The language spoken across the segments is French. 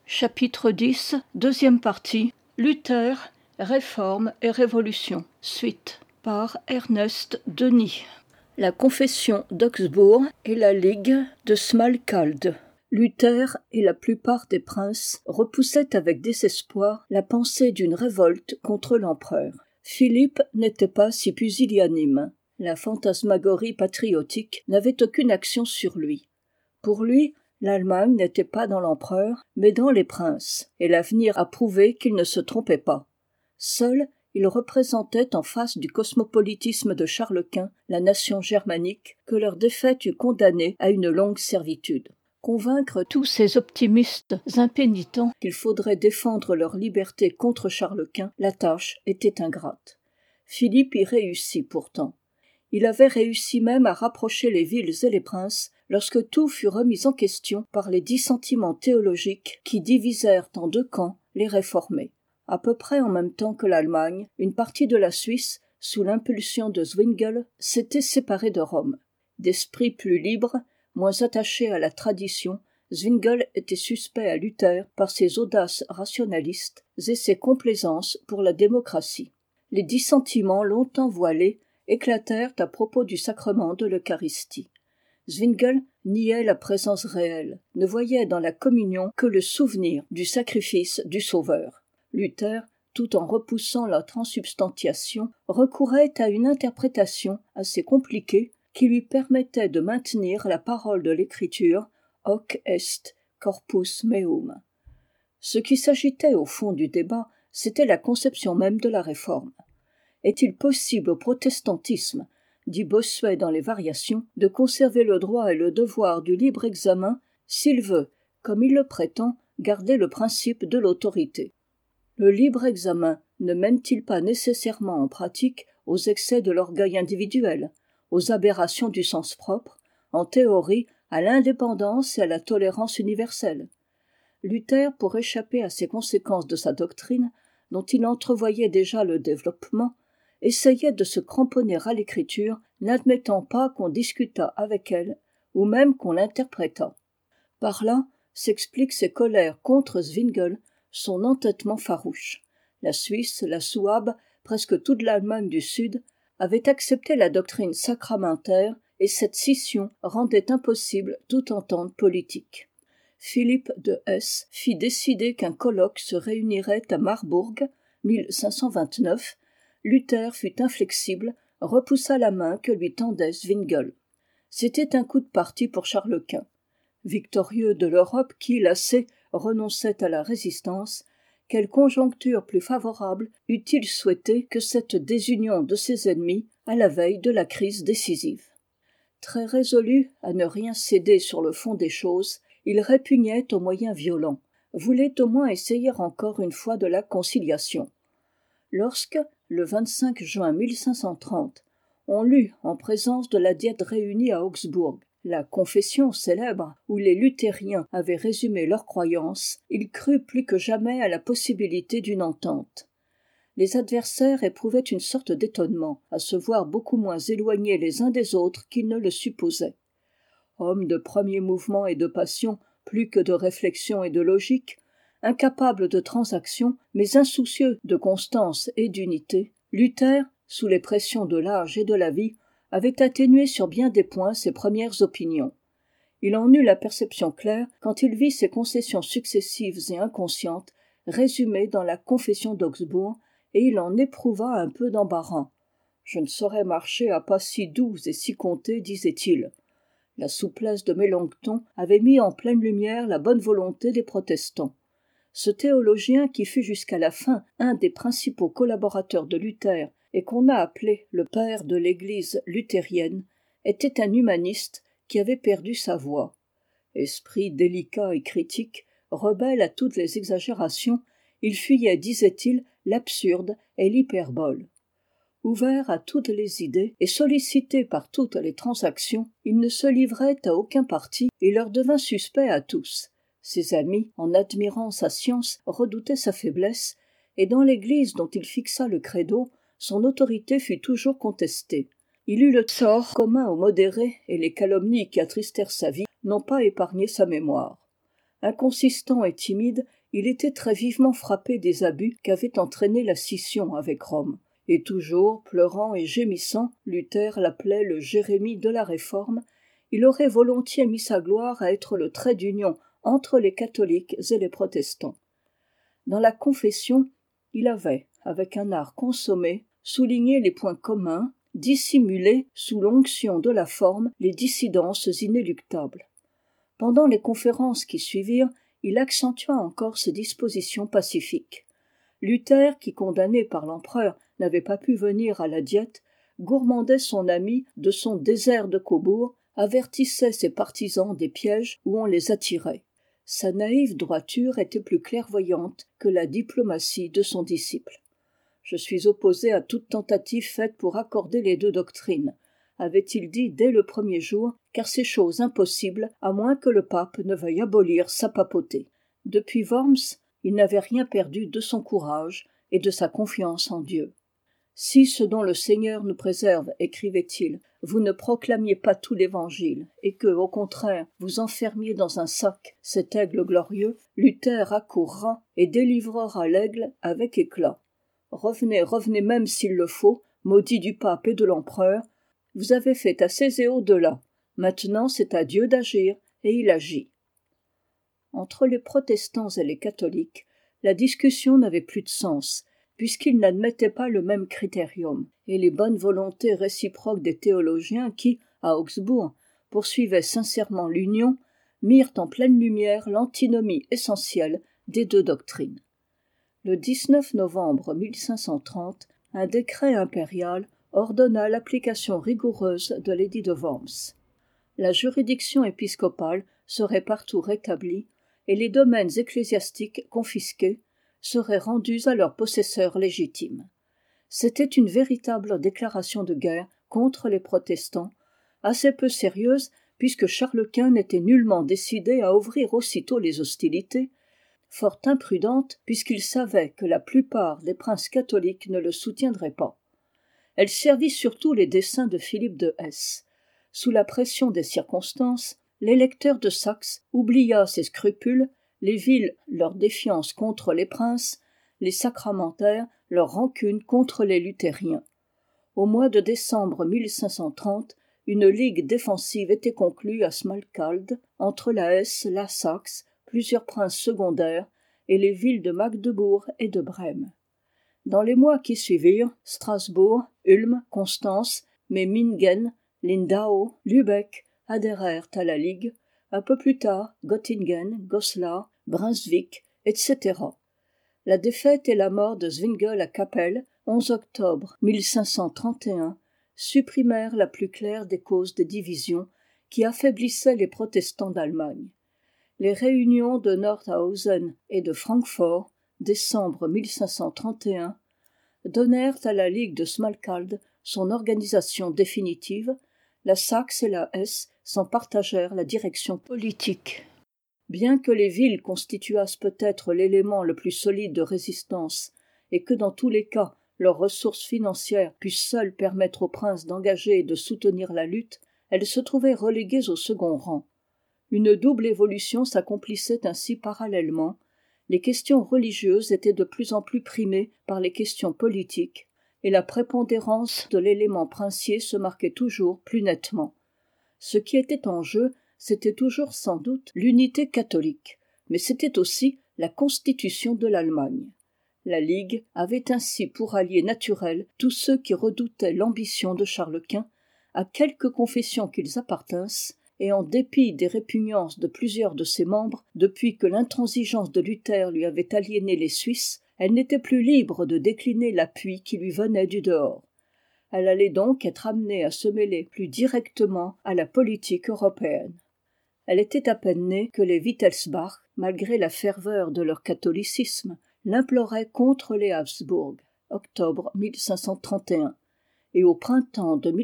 Chapitre 10, deuxième partie. Luther, Réforme et Révolution. Suite. Par Ernest Denis. La Confession d'Augsbourg et la Ligue de Smalkalde. Luther et la plupart des princes repoussaient avec désespoir la pensée d'une révolte contre l'empereur. Philippe n'était pas si pusillanime. La fantasmagorie patriotique n'avait aucune action sur lui. Pour lui, l'Allemagne n'était pas dans l'empereur, mais dans les princes, et l'avenir a prouvé qu'il ne se trompait pas. Seul, il représentait en face du cosmopolitisme de Charles Quint la nation germanique que leur défaite eût condamnée à une longue servitude. Convaincre tous ces optimistes impénitents qu'il faudrait défendre leur liberté contre Charles Quint, la tâche était ingrate. Philippe y réussit pourtant. Il avait réussi même à rapprocher les villes et les princes lorsque tout fut remis en question par les dissentiments théologiques qui divisèrent en deux camps les réformés. À peu près en même temps que l'Allemagne, une partie de la Suisse, sous l'impulsion de Zwingli, s'était séparée de Rome. D'esprit plus libre, moins attaché à la tradition, Zwingli était suspect à Luther par ses audaces rationalistes et ses complaisances pour la démocratie. Les dissentiments longtemps voilés éclatèrent à propos du sacrement de l'Eucharistie. Zwingli niait la présence réelle, ne voyait dans la communion que le souvenir du sacrifice du Sauveur. Luther, tout en repoussant la transsubstantiation, recourait à une interprétation assez compliquée qui lui permettait de maintenir la parole de l'Écriture « hoc est corpus meum ». Ce qui s'agitait au fond du débat, c'était la conception même de la réforme. Est-il possible au protestantisme, dit Bossuet dans les Variations, de conserver le droit et le devoir du libre examen s'il veut, comme il le prétend, garder le principe de l'autorité? Le libre examen ne mène-t-il pas nécessairement en pratique aux excès de l'orgueil individuel, aux aberrations du sens propre, en théorie à l'indépendance et à la tolérance universelle? Luther, pour échapper à ces conséquences de sa doctrine, dont il entrevoyait déjà le développement, essayait de se cramponner à l'écriture, n'admettant pas qu'on discutât avec elle, ou même qu'on l'interprétât. Par là s'explique ses colères contre Zwingli, son entêtement farouche. La Suisse, la Souabe, presque toute l'Allemagne du Sud, avaient accepté la doctrine sacramentaire, et cette scission rendait impossible toute entente politique. Philippe de Hesse fit décider qu'un colloque se réunirait à Marbourg, 1529. Luther fut inflexible, repoussa la main que lui tendait Zwingli. C'était un coup de parti pour Charles Quint. Victorieux de l'Europe qui, lassée, renonçait à la résistance, quelle conjoncture plus favorable eût-il souhaité que cette désunion de ses ennemis à la veille de la crise décisive? Très résolu à ne rien céder sur le fond des choses, il répugnait aux moyens violents, voulait au moins essayer encore une fois de la conciliation. Lorsque, le 25 juin 1530, on lut en présence de la Diète réunie à Augsbourg la confession célèbre où les luthériens avaient résumé leurs croyances, il crut plus que jamais à la possibilité d'une entente. Les adversaires éprouvaient une sorte d'étonnement à se voir beaucoup moins éloignés les uns des autres qu'ils ne le supposaient. Hommes de premier mouvement et de passion plus que de réflexion et de logique, incapables de transaction mais insoucieux de constance et d'unité, Luther, sous les pressions de l'âge et de la vie, avait atténué sur bien des points ses premières opinions. Il en eut la perception claire quand il vit ses concessions successives et inconscientes résumées dans la Confession d'Augsbourg, et il en éprouva un peu d'embarras. « Je ne saurais marcher à pas si doux et si comptés, disait-il. » La souplesse de Mélenchon avait mis en pleine lumière la bonne volonté des protestants. Ce théologien qui fut jusqu'à la fin un des principaux collaborateurs de Luther et qu'on a appelé le père de l'Église luthérienne, était un humaniste qui avait perdu sa voix. Esprit délicat et critique, rebelle à toutes les exagérations, il fuyait, disait-il, l'absurde et l'hyperbole. Ouvert à toutes les idées et sollicité par toutes les transactions, il ne se livrait à aucun parti et leur devint suspect à tous. Ses amis, en admirant sa science, redoutaient sa faiblesse, et dans l'Église dont il fixa le credo, son autorité fut toujours contestée. Il eut le sort commun aux modérés, et les calomnies qui attristèrent sa vie n'ont pas épargné sa mémoire. Inconsistant et timide, il était très vivement frappé des abus qu'avait entraînés la scission avec Rome, et toujours, pleurant et gémissant, Luther l'appelait le Jérémie de la Réforme, il aurait volontiers mis sa gloire à être le trait d'union entre les catholiques et les protestants. Dans la Confession, il avait, avec un art consommé, souligné les points communs, dissimulé, sous l'onction de la forme, les dissidences inéluctables. Pendant les conférences qui suivirent, il accentua encore ses dispositions pacifiques. Luther, qui, condamné par l'empereur, n'avait pas pu venir à la Diète, gourmandait son ami de son désert de Cobourg, avertissait ses partisans des pièges où on les attirait. Sa naïve droiture était plus clairvoyante que la diplomatie de son disciple. « Je suis opposé à toute tentative faite pour accorder les deux doctrines », avait-il dit dès le premier jour, car c'est chose impossible, à moins que le pape ne veuille abolir sa papauté. Depuis Worms, il n'avait rien perdu de son courage et de sa confiance en Dieu. « Si ce dont le Seigneur nous préserve, écrivait-il, vous ne proclamiez pas tout l'Évangile, et que, au contraire, vous enfermiez dans un sac cet aigle glorieux, Luther accourra et délivrera l'aigle avec éclat. Revenez, revenez même s'il le faut, maudit du pape et de l'empereur, vous avez fait assez et au-delà. Maintenant, c'est à Dieu d'agir, et il agit. » Entre les protestants et les catholiques, la discussion n'avait plus de sens, puisqu'ils n'admettaient pas le même critérium, et les bonnes volontés réciproques des théologiens qui, à Augsbourg, poursuivaient sincèrement l'union, mirent en pleine lumière l'antinomie essentielle des deux doctrines. Le 19 novembre 1530, un décret impérial ordonna l'application rigoureuse de l'édit de Worms. La juridiction épiscopale serait partout rétablie et les domaines ecclésiastiques confisqués seraient rendus à leurs possesseurs légitimes. C'était une véritable déclaration de guerre contre les protestants, assez peu sérieuse puisque Charles Quint n'était nullement décidé à ouvrir aussitôt les hostilités, fort imprudente puisqu'il savait que la plupart des princes catholiques ne le soutiendraient pas. Elle servit surtout les desseins de Philippe de Hesse. Sous la pression des circonstances, l'électeur de Saxe oublia ses scrupules, les villes leur défiance contre les princes, les sacramentaires leur rancune contre les luthériens. Au mois de décembre 1530, une ligue défensive était conclue à Smalkalde, entre la Hesse, la Saxe, plusieurs princes secondaires et les villes de Magdebourg et de Brême. Dans les mois qui suivirent, Strasbourg, Ulm, Constance, Memmingen, Lindau, Lübeck adhérèrent à la Ligue, un peu plus tard Göttingen, Goslar, Brunswick, etc. La défaite et la mort de Zwingli à Cappel, 11 octobre 1531, supprimèrent la plus claire des causes des divisions qui affaiblissaient les protestants d'Allemagne. Les réunions de Nordhausen et de Francfort, décembre 1531, donnèrent à la Ligue de Smalkalde son organisation définitive, la Saxe et la Hesse s'en partagèrent la direction politique. Bien que les villes constituassent peut-être l'élément le plus solide de résistance, et que dans tous les cas leurs ressources financières puissent seules permettre aux princes d'engager et de soutenir la lutte, elles se trouvaient reléguées au second rang. Une double évolution s'accomplissait ainsi parallèlement. Les questions religieuses étaient de plus en plus primées par les questions politiques, et la prépondérance de l'élément princier se marquait toujours plus nettement. Ce qui était en jeu, c'était toujours sans doute l'unité catholique, mais c'était aussi la constitution de l'Allemagne. La Ligue avait ainsi pour alliés naturels tous ceux qui redoutaient l'ambition de Charles Quint, à quelque confession qu'ils appartinssent, et en dépit des répugnances de plusieurs de ses membres, depuis que l'intransigeance de Luther lui avait aliéné les Suisses, elle n'était plus libre de décliner l'appui qui lui venait du dehors. Elle allait donc être amenée à se mêler plus directement à la politique européenne. Elle était à peine née que les Wittelsbach, malgré la ferveur de leur catholicisme, l'imploraient contre les Habsbourg, octobre 1531, et au printemps de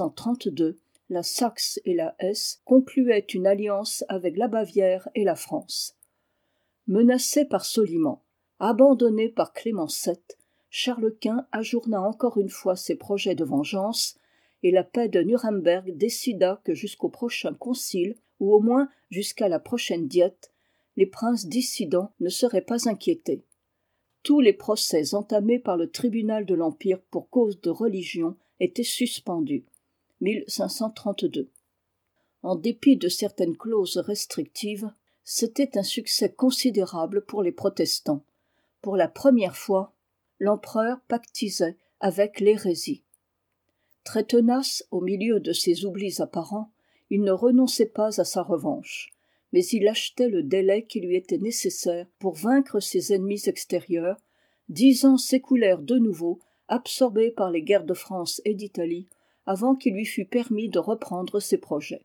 1532, la Saxe et la Hesse concluaient une alliance avec la Bavière et la France. Menacé par Soliman, abandonné par Clément VII, Charles Quint ajourna encore une fois ses projets de vengeance, et la paix de Nuremberg décida que jusqu'au prochain concile, ou au moins jusqu'à la prochaine diète, les princes dissidents ne seraient pas inquiétés. Tous les procès entamés par le tribunal de l'Empire pour cause de religion étaient suspendus. 1532. En dépit de certaines clauses restrictives, c'était un succès considérable pour les protestants. Pour la première fois, l'empereur pactisait avec l'hérésie. Très tenace au milieu de ses oublis apparents, il ne renonçait pas à sa revanche, mais il achetait le délai qui lui était nécessaire pour vaincre ses ennemis extérieurs. 10 ans s'écoulèrent de nouveau, absorbés par les guerres de France et d'Italie, avant qu'il lui fût permis de reprendre ses projets.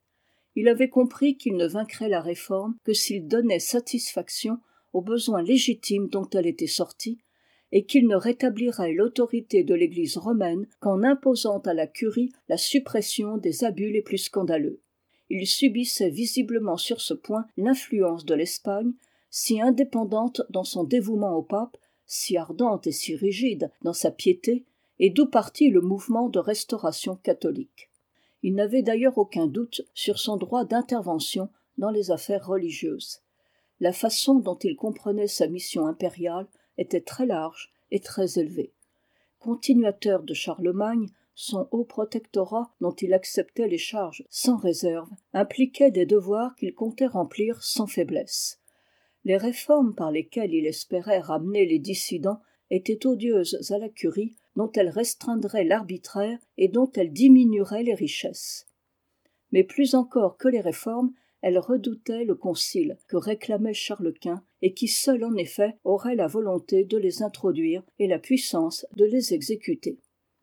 Il avait compris qu'il ne vaincrait la réforme que s'il donnait satisfaction aux besoins légitimes dont elle était sortie, et qu'il ne rétablirait l'autorité de l'Église romaine qu'en imposant à la curie la suppression des abus les plus scandaleux. Il subissait visiblement sur ce point l'influence de l'Espagne, si indépendante dans son dévouement au pape, si ardente et si rigide dans sa piété, et d'où partit le mouvement de restauration catholique. Il n'avait d'ailleurs aucun doute sur son droit d'intervention dans les affaires religieuses. La façon dont il comprenait sa mission impériale était très large et très élevée. Continuateur de Charlemagne, son haut protectorat, dont il acceptait les charges sans réserve, impliquait des devoirs qu'il comptait remplir sans faiblesse. Les réformes par lesquelles il espérait ramener les dissidents étaient odieuses à la curie, dont elles restreindraient l'arbitraire et dont elles diminueraient les richesses. Mais plus encore que les réformes, elle redoutait le concile que réclamait Charles Quint et qui seul en effet aurait la volonté de les introduire et la puissance de les exécuter.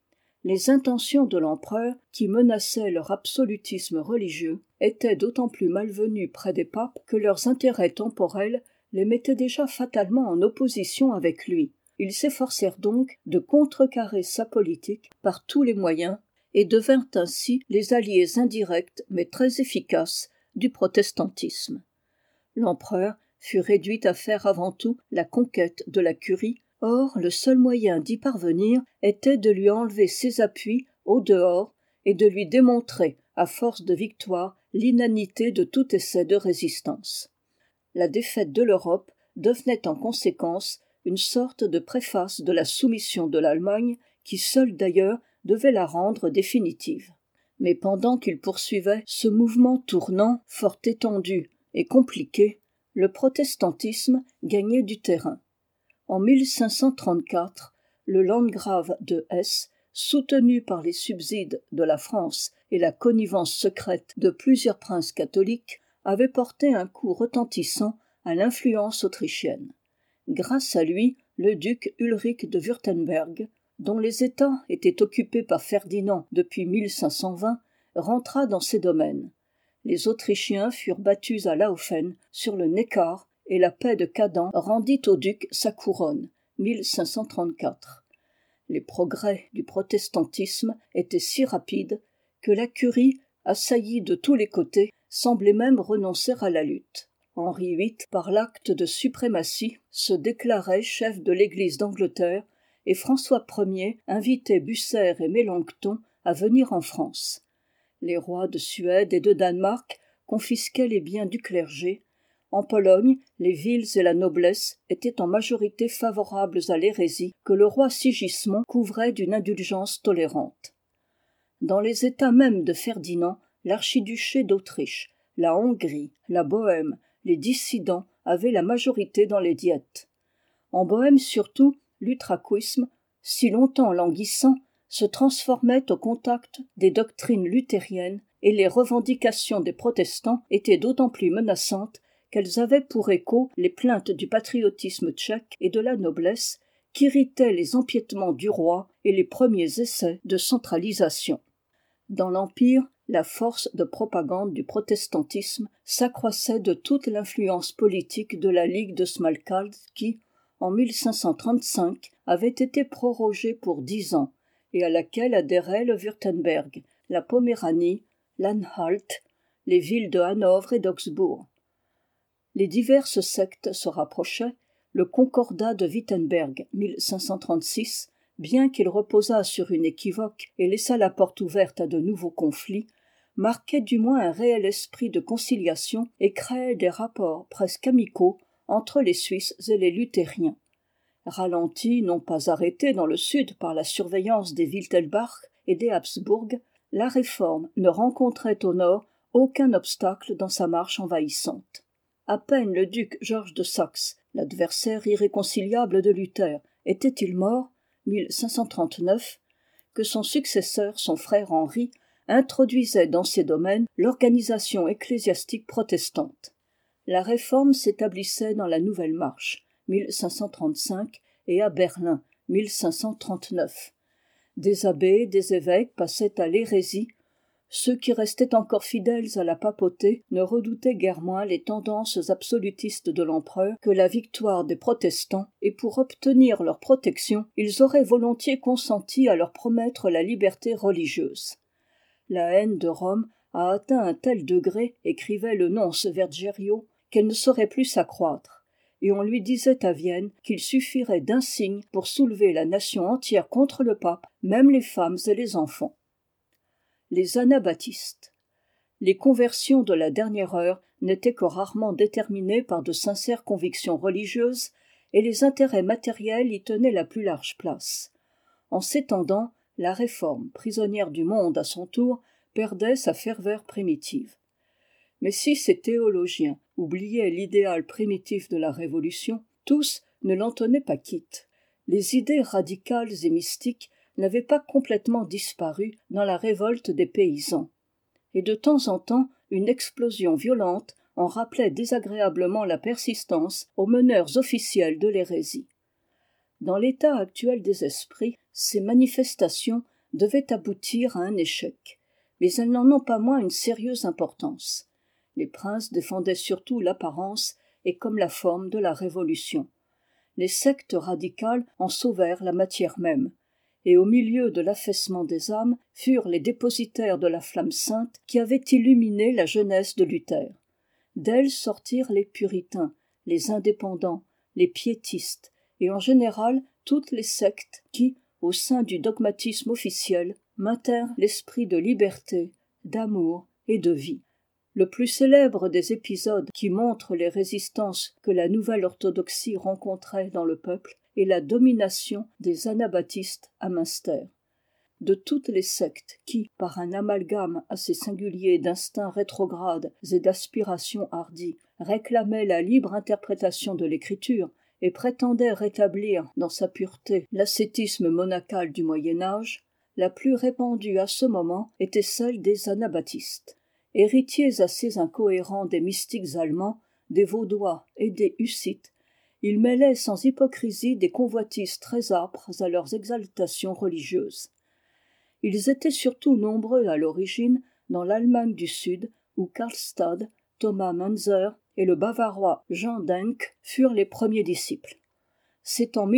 Les intentions de l'empereur, qui menaçaient leur absolutisme religieux, étaient d'autant plus malvenues près des papes que leurs intérêts temporels les mettaient déjà fatalement en opposition avec lui. Ils s'efforcèrent donc de contrecarrer sa politique par tous les moyens et devinrent ainsi les alliés indirects mais très efficaces du protestantisme. L'empereur fut réduit à faire avant tout la conquête de la curie. Or, le seul moyen d'y parvenir était de lui enlever ses appuis au dehors et de lui démontrer, à force de victoires, l'inanité de tout essai de résistance. La défaite de l'Europe devenait en conséquence une sorte de préface de la soumission de l'Allemagne, qui seule d'ailleurs devait la rendre définitive. Mais pendant qu'il poursuivait ce mouvement tournant, fort étendu et compliqué, le protestantisme gagnait du terrain. En 1534, le landgrave de Hesse, soutenu par les subsides de la France et la connivence secrète de plusieurs princes catholiques, avait porté un coup retentissant à l'influence autrichienne. Grâce à lui, le duc Ulrich de Wurtemberg, dont les États étaient occupés par Ferdinand depuis 1520, rentra dans ses domaines. Les Autrichiens furent battus à Laufen, sur le Neckar, et la paix de Cadan rendit au duc sa couronne, 1534. Les progrès du protestantisme étaient si rapides que la curie, assaillie de tous les côtés, semblait même renoncer à la lutte. Henri VIII, par l'acte de suprématie, se déclarait chef de l'Église d'Angleterre, et François Ier invitait Bucer et Mélenchon à venir en France. Les rois de Suède et de Danemark confisquaient les biens du clergé. En Pologne, les villes et la noblesse étaient en majorité favorables à l'hérésie que le roi Sigismond couvrait d'une indulgence tolérante. Dans les États mêmes de Ferdinand, l'archiduché d'Autriche, la Hongrie, la Bohême, les dissidents avaient la majorité dans les diètes. En Bohême surtout, l'utraquisme, si longtemps languissant, se transformait au contact des doctrines luthériennes et les revendications des protestants étaient d'autant plus menaçantes qu'elles avaient pour écho les plaintes du patriotisme tchèque et de la noblesse qu'irritaient les empiétements du roi et les premiers essais de centralisation. Dans l'Empire, la force de propagande du protestantisme s'accroissait de toute l'influence politique de la Ligue de Smalkalde qui, en 1535, avait été prorogée pour 10 ans et à laquelle adhéraient le Wurtemberg, la Poméranie, l'Anhalt, les villes de Hanovre et d'Augsbourg. Les diverses sectes se rapprochaient. Le Concordat de Wittenberg, 1536, bien qu'il reposât sur une équivoque et laissât la porte ouverte à de nouveaux conflits, marquaient du moins un réel esprit de conciliation et créaient des rapports presque amicaux entre les Suisses et les luthériens. Ralentie, non pas arrêtée dans le sud par la surveillance des Wittelsbach et des Habsbourg, la Réforme ne rencontrait au nord aucun obstacle dans sa marche envahissante. À peine le duc Georges de Saxe, l'adversaire irréconciliable de Luther, était-il mort, 1539, que son successeur, son frère Henri, introduisait dans ses domaines l'organisation ecclésiastique protestante. La Réforme s'établissait dans la Nouvelle Marche, 1535, et à Berlin, 1539. Des abbés, des évêques passaient à l'hérésie. Ceux qui restaient encore fidèles à la papauté ne redoutaient guère moins les tendances absolutistes de l'empereur que la victoire des protestants, et pour obtenir leur protection, ils auraient volontiers consenti à leur promettre la liberté religieuse. La haine de Rome a atteint un tel degré, écrivait le nonce Vergerio, qu'elle ne saurait plus s'accroître, et on lui disait à Vienne qu'il suffirait d'un signe pour soulever la nation entière contre le pape, même les femmes et les enfants. Les anabaptistes. Les conversions de la dernière heure n'étaient que rarement déterminées par de sincères convictions religieuses, et les intérêts matériels y tenaient la plus large place. En s'étendant, la Réforme, prisonnière du monde à son tour, perdait sa ferveur primitive. Mais si ces théologiens oubliaient l'idéal primitif de la Révolution, tous ne l'en tenaient pas quitte. Les idées radicales et mystiques n'avaient pas complètement disparu dans la révolte des paysans. Et de temps en temps, une explosion violente en rappelait désagréablement la persistance aux meneurs officiels de l'hérésie. Dans l'état actuel des esprits, ces manifestations devaient aboutir à un échec, mais elles n'en ont pas moins une sérieuse importance. Les princes défendaient surtout l'apparence et comme la forme de la Révolution. Les sectes radicales en sauvèrent la matière même, et au milieu de l'affaissement des âmes furent les dépositaires de la flamme sainte qui avait illuminé la jeunesse de Luther. D'elles sortirent les puritains, les indépendants, les piétistes, et en général toutes les sectes qui, au sein du dogmatisme officiel, maintinrent l'esprit de liberté, d'amour et de vie. Le plus célèbre des épisodes qui montrent les résistances que la nouvelle orthodoxie rencontrait dans le peuple est la domination des anabaptistes à Münster. De toutes les sectes qui, par un amalgame assez singulier d'instincts rétrogrades et d'aspirations hardies, réclamaient la libre interprétation de l'écriture et prétendaient rétablir dans sa pureté l'ascétisme monacal du Moyen-Âge, la plus répandue à ce moment était celle des anabaptistes. Héritiers assez incohérents des mystiques allemands, des Vaudois et des Hussites, ils mêlaient sans hypocrisie des convoitises très âpres à leurs exaltations religieuses. Ils étaient surtout nombreux à l'origine dans l'Allemagne du Sud, où Karlstadt, Thomas Münzer et le Bavarois Jean Denk furent les premiers disciples. C'est en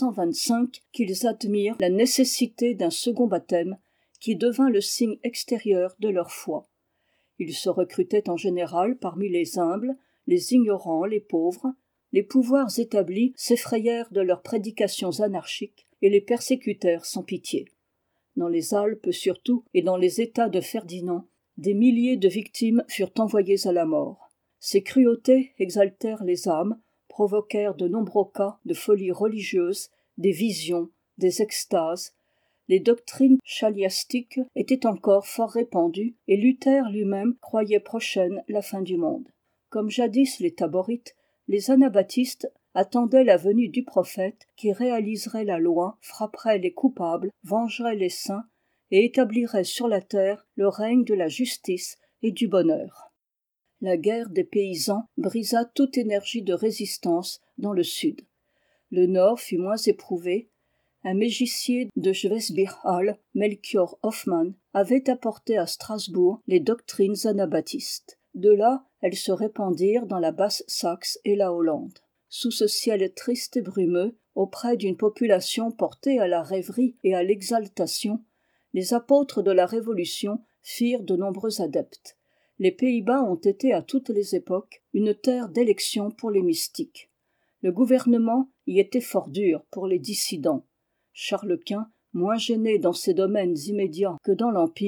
1525 qu'ils admirent la nécessité d'un second baptême qui devint le signe extérieur de leur foi. Ils se recrutaient en général parmi les humbles, les ignorants, les pauvres. Les pouvoirs établis s'effrayèrent de leurs prédications anarchiques et les persécutèrent sans pitié. Dans les Alpes surtout et dans les États de Ferdinand, des milliers de victimes furent envoyées à la mort. Ces cruautés exaltèrent les âmes, provoquèrent de nombreux cas de folie religieuse, des visions, des extases. Les doctrines chaliastiques étaient encore fort répandues et Luther lui-même croyait prochaine la fin du monde. Comme jadis les Taborites, les anabaptistes attendaient la venue du prophète qui réaliserait la loi, frapperait les coupables, vengerait les saints et établirait sur la terre le règne de la justice et du bonheur. La guerre des paysans brisa toute énergie de résistance dans le sud. Le nord fut moins éprouvé. Un mégicier de Schwesbirch-Hall, Melchior Hoffmann, avait apporté à Strasbourg les doctrines anabaptistes. De là, elles se répandirent dans la Basse-Saxe et la Hollande. Sous ce ciel triste et brumeux, auprès d'une population portée à la rêverie et à l'exaltation, les apôtres de la Révolution firent de nombreux adeptes. Les Pays-Bas ont été à toutes les époques une terre d'élection pour les mystiques. Le gouvernement y était fort dur pour les dissidents. Charles Quint, moins gêné dans ses domaines immédiats que dans l'Empire,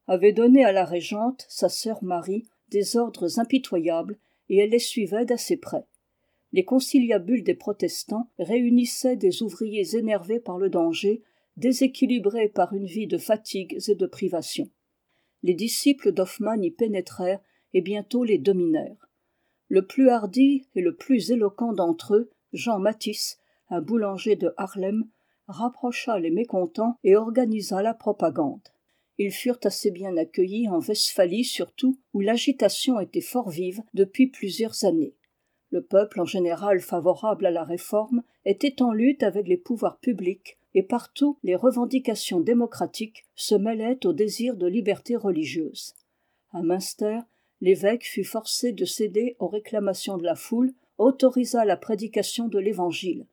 avait donné à la régente, sa sœur Marie, des ordres impitoyables, et elle les suivait d'assez près. Les conciliabules des protestants réunissaient des ouvriers énervés par le danger, déséquilibrés par une vie de fatigues et de privations. Les disciples d'Hoffmann y pénétrèrent et bientôt les dominèrent. Le plus hardi et le plus éloquent d'entre eux, Jean Mathis, un boulanger de Haarlem, rapprocha les mécontents et organisa la propagande. Ils furent assez bien accueillis en Westphalie surtout, où l'agitation était fort vive depuis plusieurs années. Le peuple en général favorable à la réforme était en lutte avec les pouvoirs publics et partout les revendications démocratiques se mêlaient au désir de liberté religieuse. À Münster, l'évêque fut forcé de céder aux réclamations de la foule, autorisa la prédication de l'Évangile,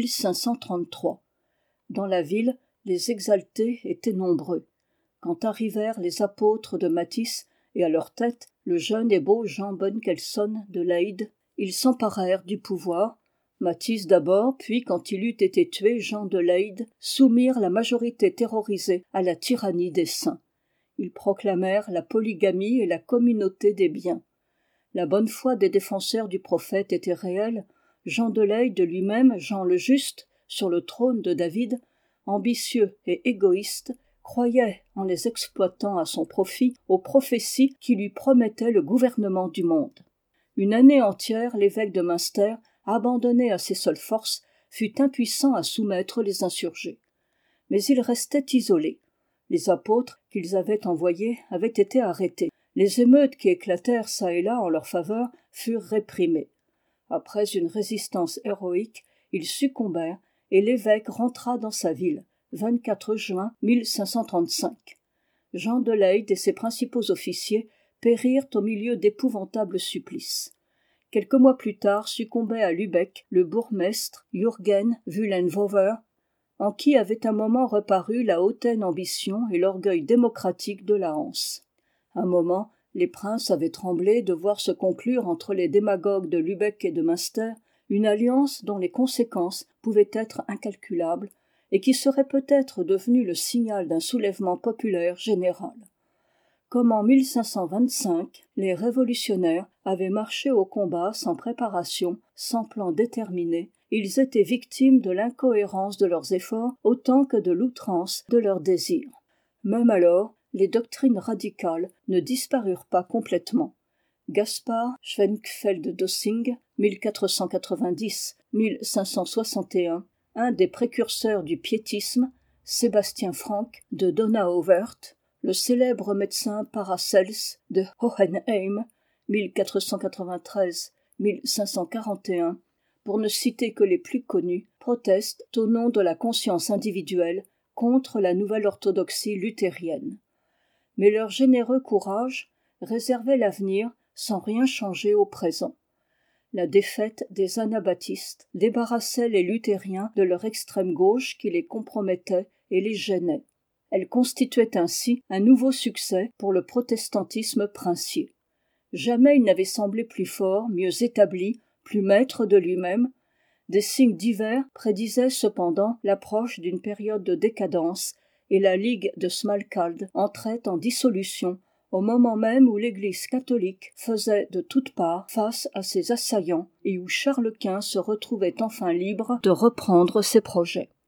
1533. Dans la ville, les exaltés étaient nombreux. Quand arrivèrent les apôtres de Mathis, et à leur tête le jeune et beau Jean Bonne-Quelson de Leyde, ils s'emparèrent du pouvoir. Mathis d'abord, puis, quand il eut été tué, Jean de Leyde, soumirent la majorité terrorisée à la tyrannie des saints. Ils proclamèrent la polygamie et la communauté des biens. La bonne foi des défenseurs du prophète était réelle. Jean de Leyde lui-même, Jean le Juste, sur le trône de David, ambitieux et égoïste, croyait, en les exploitant à son profit, aux prophéties qui lui promettaient le gouvernement du monde. Une année entière, l'évêque de Münster, abandonné à ses seules forces, fut impuissant à soumettre les insurgés. Mais il restait isolé. Les apôtres qu'ils avaient envoyés avaient été arrêtés. Les émeutes qui éclatèrent çà et là en leur faveur furent réprimées. Après une résistance héroïque, ils succombèrent et l'évêque rentra dans sa ville, 24 juin 1535. Jean de Leyde et ses principaux officiers périrent au milieu d'épouvantables supplices. Quelques mois plus tard succombait à Lübeck le bourgmestre Jürgen Wülenwauwer, en qui avait un moment reparu la hautaine ambition et l'orgueil démocratique de la Hanse. Un moment, les princes avaient tremblé de voir se conclure entre les démagogues de Lübeck et de Münster une alliance dont les conséquences pouvaient être incalculables et qui serait peut-être devenue le signal d'un soulèvement populaire général. Comme en 1525, les révolutionnaires avaient marché au combat sans préparation, sans plan déterminé, ils étaient victimes de l'incohérence de leurs efforts autant que de l'outrance de leurs désirs. Même alors, les doctrines radicales ne disparurent pas complètement. Gaspard Schwenkfeld-Dossing, 1490-1561, un des précurseurs du piétisme, Sébastien Franck de Donauwörth, le célèbre médecin Paracelse de Hohenheim, 1493-1541, pour ne citer que les plus connus, protestent au nom de la conscience individuelle contre la nouvelle orthodoxie luthérienne. Mais leur généreux courage réservait l'avenir sans rien changer au présent. La défaite des anabaptistes débarrassait les luthériens de leur extrême gauche qui les compromettait et les gênait. Elle constituait ainsi un nouveau succès pour le protestantisme princier. Jamais il n'avait semblé plus fort, mieux établi, plus maître de lui-même. Des signes divers prédisaient cependant l'approche d'une période de décadence, et la Ligue de Smalkalde entrait en dissolution au moment même où l'Église catholique faisait de toutes parts face à ses assaillants et où Charles Quint se retrouvait enfin libre de reprendre ses projets.